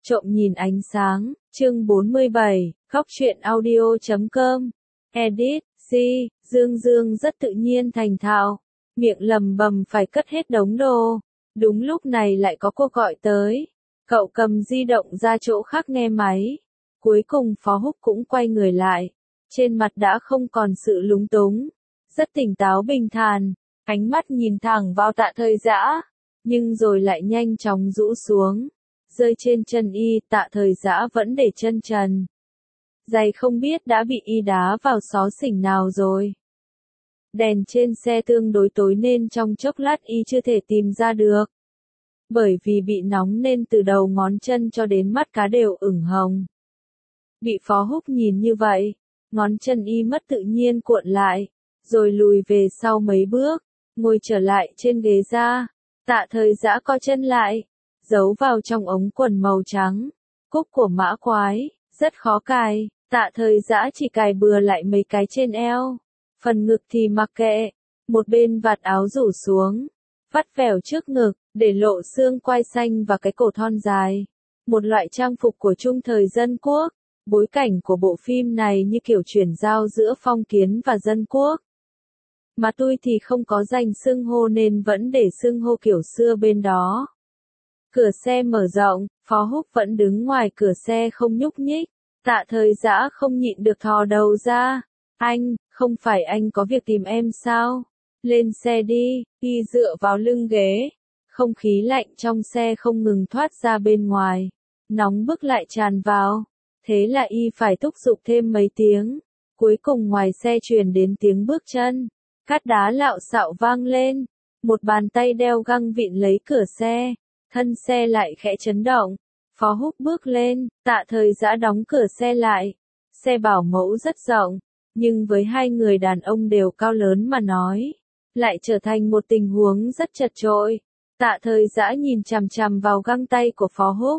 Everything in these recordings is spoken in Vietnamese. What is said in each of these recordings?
Trộm nhìn ánh sáng, chương 47, góc truyện audio.com. Edit, Dương Dương rất tự nhiên thành thạo, miệng lầm bầm phải cất hết đống đồ. Đúng lúc này lại có cuộc gọi tới. Cậu cầm di động ra chỗ khác nghe máy. Cuối cùng Phó Húc cũng quay người lại. Trên mặt đã không còn sự lúng túng. Rất tỉnh táo bình thản, ánh mắt nhìn thẳng vào Tạ Thời Dã, nhưng rồi lại nhanh chóng rũ xuống. Rơi trên chân y, Tạ Thời Dã vẫn để chân trần. Giày không biết đã bị y đá vào xó xỉnh nào rồi. Đèn trên xe tương đối tối nên trong chốc lát y chưa thể tìm ra được. Bởi vì bị nóng nên từ đầu ngón chân cho đến mắt cá đều ửng hồng. Bị Phó Húc nhìn như vậy, ngón chân y mất tự nhiên cuộn lại, rồi lùi về sau mấy bước, ngồi trở lại trên ghế ra. Tạ Thời Dã co chân lại, giấu vào trong ống quần màu trắng, cúc của mã quái, rất khó cài. Tạ Thời Dã chỉ cài bừa lại mấy cái trên eo, phần ngực thì mặc kệ, một bên vạt áo rủ xuống, vắt vẻo trước ngực, để lộ xương quai xanh và cái cổ thon dài. Một loại trang phục của trung thời dân quốc. Bối cảnh của bộ phim này như kiểu chuyển giao giữa phong kiến và dân quốc. Mà tôi thì không có dành xưng hô nên vẫn để xưng hô kiểu xưa bên đó. Cửa xe mở rộng, Phó Húc vẫn đứng ngoài cửa xe không nhúc nhích. Tạ Thời Dã không nhịn được thò đầu ra. Anh, không phải anh có việc tìm em sao? Lên xe đi, y dựa vào lưng ghế. Không khí lạnh trong xe không ngừng thoát ra bên ngoài. Nóng bức lại tràn vào. Thế là y phải thúc giục thêm mấy tiếng. Cuối cùng ngoài xe truyền đến tiếng bước chân. Cát đá lạo xạo vang lên. Một bàn tay đeo găng vịn lấy cửa xe. Thân xe lại khẽ chấn động. Phó Húc bước lên, Tạ Thời Dã đóng cửa xe lại. Xe bảo mẫu rất rộng, nhưng với hai người đàn ông đều cao lớn mà nói, lại trở thành một tình huống rất chật chội. Tạ Thời Dã nhìn chằm chằm vào găng tay của Phó Húc.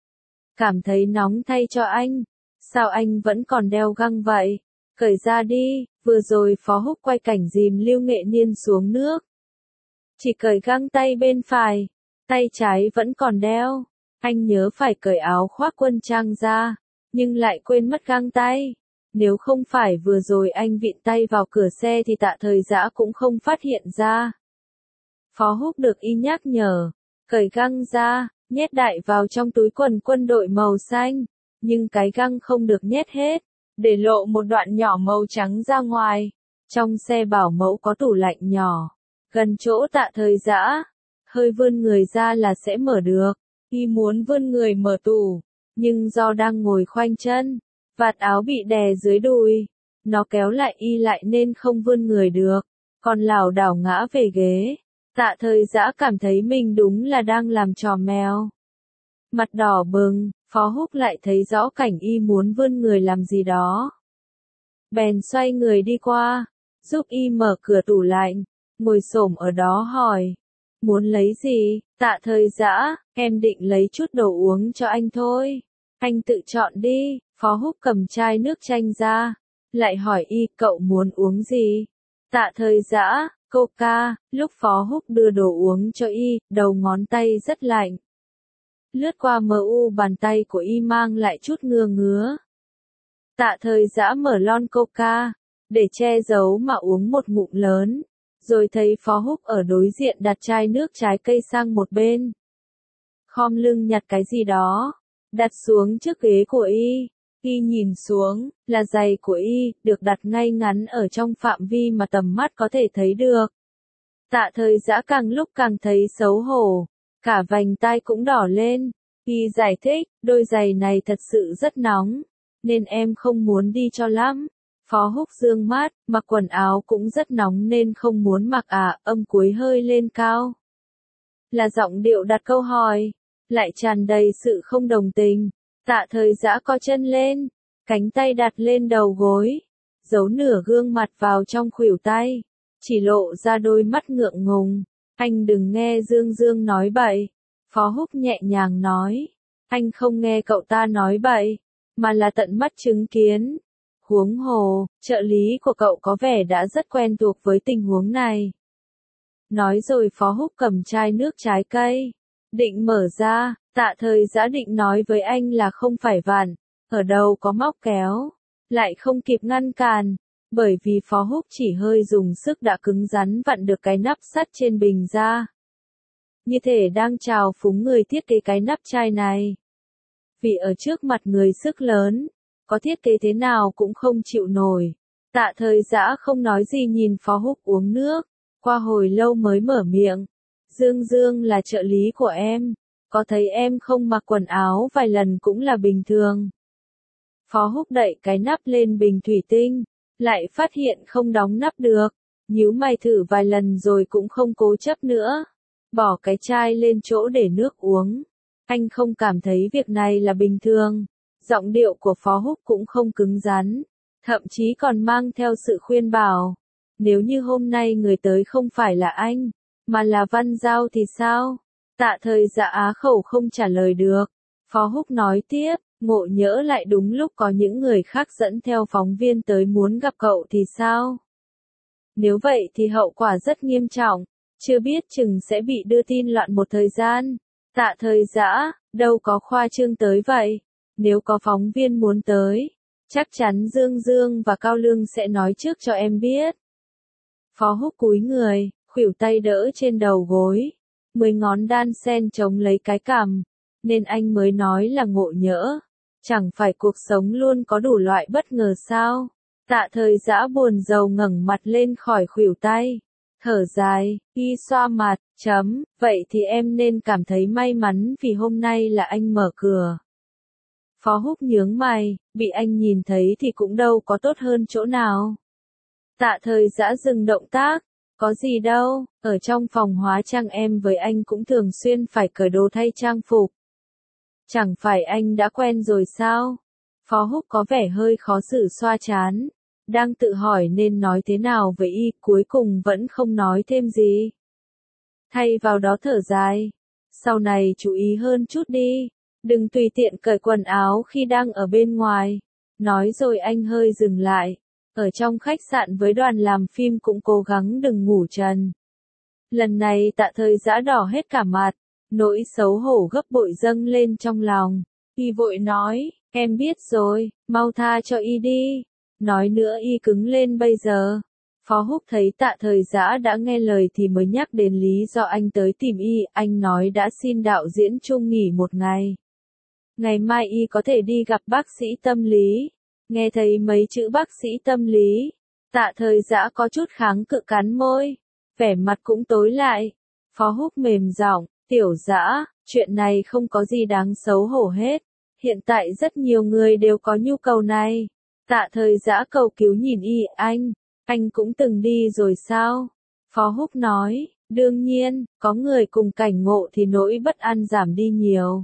Cảm thấy nóng thay cho anh. Sao anh vẫn còn đeo găng vậy? Cởi ra đi. Vừa rồi Phó Húc quay cảnh dìm Lưu Nghệ Niên xuống nước. Chỉ cởi găng tay bên phải. Tay trái vẫn còn đeo. Anh nhớ phải cởi áo khoác quân trang ra. Nhưng lại quên mất găng tay. Nếu không phải vừa rồi anh vịn tay vào cửa xe thì Tạ Thời Dã cũng không phát hiện ra. Phó Húc được y nhắc nhở. Cởi găng ra. Nhét đại vào trong túi quần quân đội màu xanh, nhưng cái găng không được nhét hết, để lộ một đoạn nhỏ màu trắng ra ngoài. Trong xe bảo mẫu có tủ lạnh nhỏ, gần chỗ Tạ Thời Dã, hơi vươn người ra là sẽ mở được. Y muốn vươn người mở tủ, nhưng do đang ngồi khoanh chân, vạt áo bị đè dưới đùi, nó kéo lại y lại nên không vươn người được, còn lảo đảo ngã về ghế. Tạ Thời Dã cảm thấy mình đúng là đang làm trò mèo. Mặt đỏ bừng, Phó Húc lại thấy rõ cảnh y muốn vươn người làm gì đó. Bèn xoay người đi qua, giúp y mở cửa tủ lạnh, ngồi xổm ở đó hỏi. Muốn lấy gì? Tạ Thời Dã, em định lấy chút đồ uống cho anh thôi. Anh tự chọn đi. Phó Húc cầm chai nước chanh ra, lại hỏi y cậu muốn uống gì? Tạ Thời Dã, Coca. Lúc Phó Húc đưa đồ uống cho y, đầu ngón tay rất lạnh. Lướt qua mờ u bàn tay của y mang lại chút ngứa ngứa. Tạ Thời Dã mở lon Coca, để che giấu mà uống một ngụm lớn, rồi thấy Phó Húc ở đối diện đặt chai nước trái cây sang một bên. Khom lưng nhặt cái gì đó, đặt xuống trước ghế của y. Y nhìn xuống, là giày của y, được đặt ngay ngắn ở trong phạm vi mà tầm mắt có thể thấy được. Tạ Thời Dã càng lúc càng thấy xấu hổ, cả vành tai cũng đỏ lên. Y giải thích, đôi giày này thật sự rất nóng, nên em không muốn đi cho lắm. Phó Húc dương mắt, mặc quần áo cũng rất nóng nên không muốn mặc à, âm cuối hơi lên cao. Là giọng điệu đặt câu hỏi, lại tràn đầy sự không đồng tình. Tạ Thời Dã co chân lên, cánh tay đặt lên đầu gối, giấu nửa gương mặt vào trong khuỷu tay, chỉ lộ ra đôi mắt ngượng ngùng. Anh đừng nghe Dương Dương nói bậy. Phó Húc nhẹ nhàng nói. Anh không nghe cậu ta nói bậy, mà là tận mắt chứng kiến. Huống hồ, trợ lý của cậu có vẻ đã rất quen thuộc với tình huống này. Nói rồi Phó Húc cầm chai nước trái cây, định mở ra, Tạ Thời Dã định nói với anh là không phải vặn, ở đâu có móc kéo, lại không kịp ngăn cản, bởi vì Phó Húc chỉ hơi dùng sức đã cứng rắn vặn được cái nắp sắt trên bình ra. Như thể đang chào phúng người thiết kế cái nắp chai này. Vì ở trước mặt người sức lớn, có thiết kế thế nào cũng không chịu nổi. Tạ Thời Dã không nói gì nhìn Phó Húc uống nước, qua hồi lâu mới mở miệng. Dương Dương là trợ lý của em, có thấy em không mặc quần áo vài lần cũng là bình thường. Phó Húc đậy cái nắp lên bình thủy tinh, lại phát hiện không đóng nắp được, nhíu mày thử vài lần rồi cũng không cố chấp nữa. Bỏ cái chai lên chỗ để nước uống. Anh không cảm thấy việc này là bình thường. Giọng điệu của Phó Húc cũng không cứng rắn, thậm chí còn mang theo sự khuyên bảo. Nếu như hôm nay người tới không phải là anh, mà là Văn Giao thì sao? Tạ Thời Dã á khẩu không trả lời được. Phó Húc nói tiếp, ngộ nhỡ lại đúng lúc có những người khác dẫn theo phóng viên tới muốn gặp cậu thì sao? Nếu vậy thì hậu quả rất nghiêm trọng, chưa biết chừng sẽ bị đưa tin loạn một thời gian. Tạ Thời Dã, đâu có khoa trương tới vậy. Nếu có phóng viên muốn tới, chắc chắn Dương Dương và Cao Lương sẽ nói trước cho em biết. Phó Húc cúi người, khuỷu tay đỡ trên đầu gối, 10 ngón đan sen chống lấy cái cằm, nên anh mới nói là ngộ nhỡ. Chẳng phải cuộc sống luôn có đủ loại bất ngờ sao? Tạ Thời Dã buồn rầu ngẩng mặt lên khỏi khuỷu tay, thở dài, y xoa mặt, vậy thì em nên cảm thấy may mắn vì hôm nay là anh mở cửa. Phó Húc nhướng mày, bị anh nhìn thấy thì cũng đâu có tốt hơn chỗ nào. Tạ Thời Dã dừng động tác, có gì đâu, ở trong phòng hóa trang em với anh cũng thường xuyên phải cởi đồ thay trang phục. Chẳng phải anh đã quen rồi sao? Phó Húc có vẻ hơi khó xử xoa trán, đang tự hỏi nên nói thế nào với y, cuối cùng vẫn không nói thêm gì. Thay vào đó thở dài, sau này chú ý hơn chút đi, đừng tùy tiện cởi quần áo khi đang ở bên ngoài. Nói rồi anh hơi dừng lại, ở trong khách sạn với đoàn làm phim cũng cố gắng đừng ngủ trần. Lần này Tạ Thời Dã đỏ hết cả mặt, nỗi xấu hổ gấp bội dâng lên trong lòng. Y vội nói, em biết rồi, mau tha cho y đi. Nói nữa y cứng lên bây giờ. Phó Húc thấy Tạ Thời Dã đã nghe lời thì mới nhắc đến lý do anh tới tìm y, anh nói đã xin đạo diễn Chung nghỉ một ngày. Ngày mai y có thể đi gặp bác sĩ tâm lý. Nghe thấy mấy chữ bác sĩ tâm lý, Tạ Thời Dã có chút kháng cự cắn môi, vẻ mặt cũng tối lại. Phó Húc mềm giọng, Tiểu Dã, chuyện này không có gì đáng xấu hổ hết. Hiện tại rất nhiều người đều có nhu cầu này. Tạ Thời Dã cầu cứu nhìn y, anh cũng từng đi rồi sao? Phó Húc nói, đương nhiên, có người cùng cảnh ngộ thì nỗi bất an giảm đi nhiều.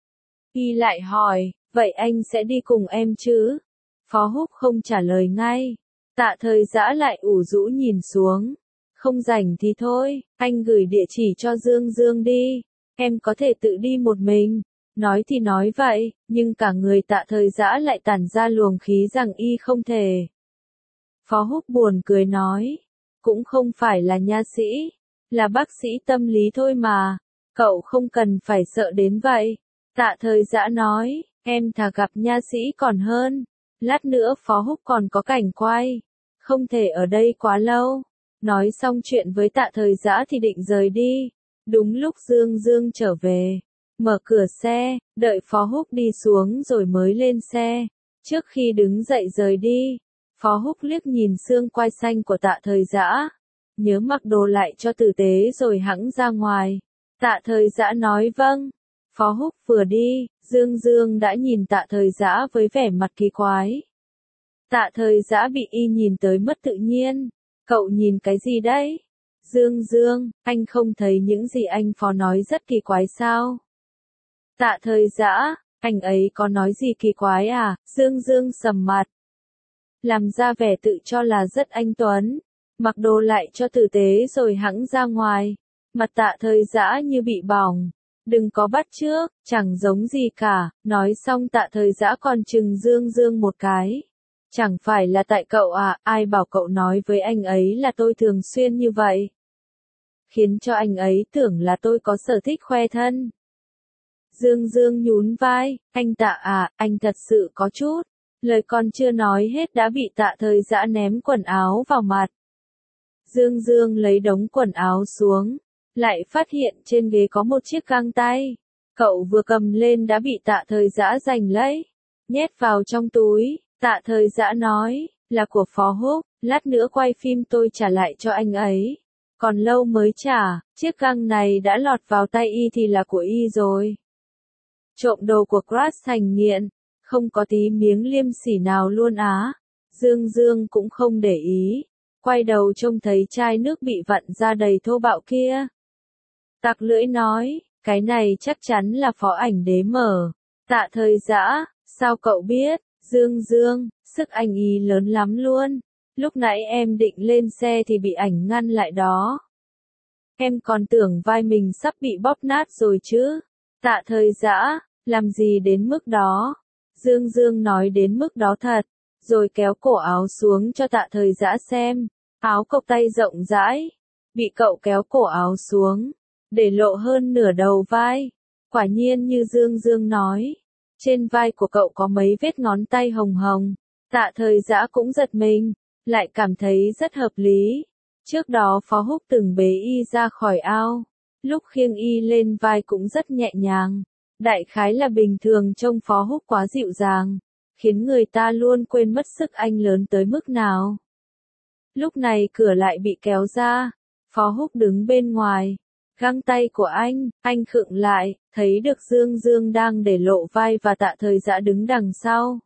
Y lại hỏi, vậy anh sẽ đi cùng em chứ? Phó Húc không trả lời ngay. Tạ Thời Dã lại ủ rũ nhìn xuống. Không rảnh thì thôi, anh gửi địa chỉ cho Dương Dương đi. Em có thể tự đi một mình. Nói thì nói vậy, nhưng cả người Tạ Thời Dã lại tản ra luồng khí rằng y không thể. Phó Húc buồn cười nói, cũng không phải là nha sĩ, là bác sĩ tâm lý thôi mà, cậu không cần phải sợ đến vậy. Tạ Thời Dã nói, em thà gặp nha sĩ còn hơn, lát nữa Phó Húc còn có cảnh quay, không thể ở đây quá lâu. Nói xong chuyện với Tạ Thời Dã thì định rời đi, đúng lúc Dương Dương trở về, mở cửa xe, đợi Phó Húc đi xuống rồi mới lên xe. Trước khi đứng dậy rời đi, Phó Húc liếc nhìn xương quai xanh của Tạ Thời Dã, nhớ mặc đồ lại cho tử tế rồi hẵng ra ngoài. Tạ Thời Dã nói vâng. Phó Húc vừa đi, Dương Dương đã nhìn Tạ Thời Dã với vẻ mặt kỳ quái. Tạ Thời Dã bị y nhìn tới mất tự nhiên. Cậu nhìn cái gì đấy? Dương Dương, anh không thấy những gì anh Phó nói rất kỳ quái sao? Tạ Thời Dã, anh ấy có nói gì kỳ quái à? Dương Dương sầm mặt, làm ra vẻ tự cho là rất anh tuấn, mặc đồ lại cho tử tế rồi hẵng ra ngoài. Mặt Tạ Thời Dã như bị bỏng. Đừng có bắt chước, chẳng giống gì cả. Nói xong Tạ Thời Dã còn chừng Dương Dương một cái. Chẳng phải là tại cậu à, ai bảo cậu nói với anh ấy là tôi thường xuyên như vậy. Khiến cho anh ấy tưởng là tôi có sở thích khoe thân. Dương Dương nhún vai, anh Tạ à, anh thật sự có chút. Lời còn chưa nói hết đã bị Tạ Thời Dã ném quần áo vào mặt. Dương Dương lấy đống quần áo xuống, lại phát hiện trên ghế có một chiếc găng tay. Cậu vừa cầm lên đã bị Tạ Thời Dã giành lấy, nhét vào trong túi. Tạ Thời Dã nói, là của Phó Húc, lát nữa quay phim tôi trả lại cho anh ấy. Còn lâu mới trả, chiếc găng này đã lọt vào tay y thì là của y rồi. Trộm đồ của Crush thành nghiện, không có tí miếng liêm sỉ nào luôn á. Dương Dương cũng không để ý, quay đầu trông thấy chai nước bị vặn ra đầy thô bạo kia. Tặc lưỡi nói, cái này chắc chắn là Phó Ảnh Đế mở. Tạ Thời Dã, sao cậu biết? Dương Dương, sức anh ý lớn lắm luôn. Lúc nãy em định lên xe thì bị ảnh ngăn lại đó. Em còn tưởng vai mình sắp bị bóp nát rồi chứ. Tạ Thời Dã, làm gì đến mức đó? Dương Dương nói đến mức đó thật, rồi kéo cổ áo xuống cho Tạ Thời Dã xem. Áo cộc tay rộng rãi, bị cậu kéo cổ áo xuống, để lộ hơn nửa đầu vai. Quả nhiên như Dương Dương nói, trên vai của cậu có mấy vết ngón tay hồng hồng. Tạ Thời Dã cũng giật mình, lại cảm thấy rất hợp lý. Trước đó Phó Húc từng bế y ra khỏi ao, lúc khiêng y lên vai cũng rất nhẹ nhàng. Đại khái là bình thường trông Phó Húc quá dịu dàng, khiến người ta luôn quên mất sức anh lớn tới mức nào. Lúc này cửa lại bị kéo ra, Phó Húc đứng bên ngoài, găng tay của anh khựng lại, thấy được Dương Dương đang để lộ vai và Tạ Thời Dã đứng đằng sau.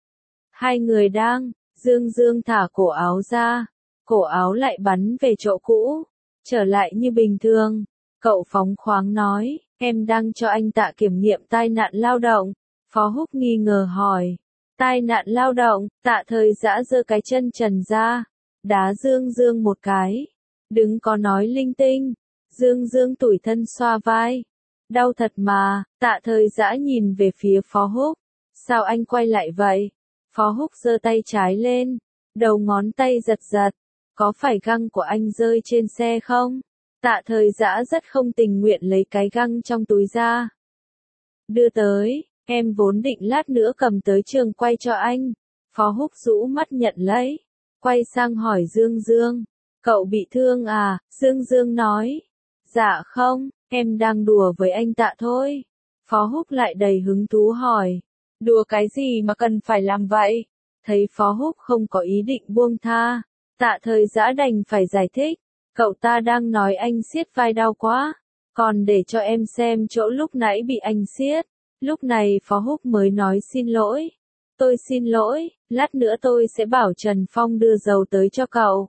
Hai người đang, Dương Dương thả cổ áo ra, cổ áo lại bắn về chỗ cũ, trở lại như bình thường. Cậu phóng khoáng nói, em đang cho anh Tạ kiểm nghiệm tai nạn lao động. Phó Húc nghi ngờ hỏi, tai nạn lao động? Tạ Thời Dã giơ cái chân trần ra, đá Dương Dương một cái. Đừng có nói linh tinh. Dương Dương tủi thân xoa vai. Đau thật mà. Tạ Thời Dã nhìn về phía Phó Húc. Sao anh quay lại vậy? Phó Húc giơ tay trái lên, đầu ngón tay giật giật. Có phải găng của anh rơi trên xe không? Tạ Thời Dã rất không tình nguyện lấy cái găng trong túi ra. Đưa tới, em vốn định lát nữa cầm tới trường quay cho anh. Phó Húc rũ mắt nhận lấy, quay sang hỏi Dương Dương. Cậu bị thương à? Dương Dương nói. Dạ không, em đang đùa với anh Tạ thôi. Phó Húc lại đầy hứng thú hỏi. Đùa cái gì mà cần phải làm vậy? Thấy Phó Húc không có ý định buông tha, Tạ Thời Dã đành phải giải thích. Cậu ta đang nói anh siết vai đau quá, còn để cho em xem chỗ lúc nãy bị anh siết. Lúc này Phó Húc mới nói xin lỗi. Tôi xin lỗi, lát nữa tôi sẽ bảo Trần Phong đưa dầu tới cho cậu.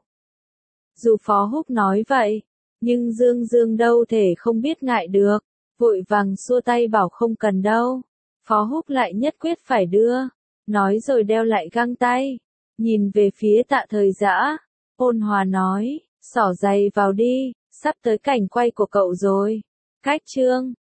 Dù Phó Húc nói vậy, nhưng Dương Dương đâu thể không biết ngại được, vội vàng xua tay bảo không cần đâu. Phó Húc lại nhất quyết phải đưa, nói rồi đeo lại găng tay, nhìn về phía Tạ Thời Dã, ôn hòa nói, xỏ giày vào đi, sắp tới cảnh quay của cậu rồi. Cách chương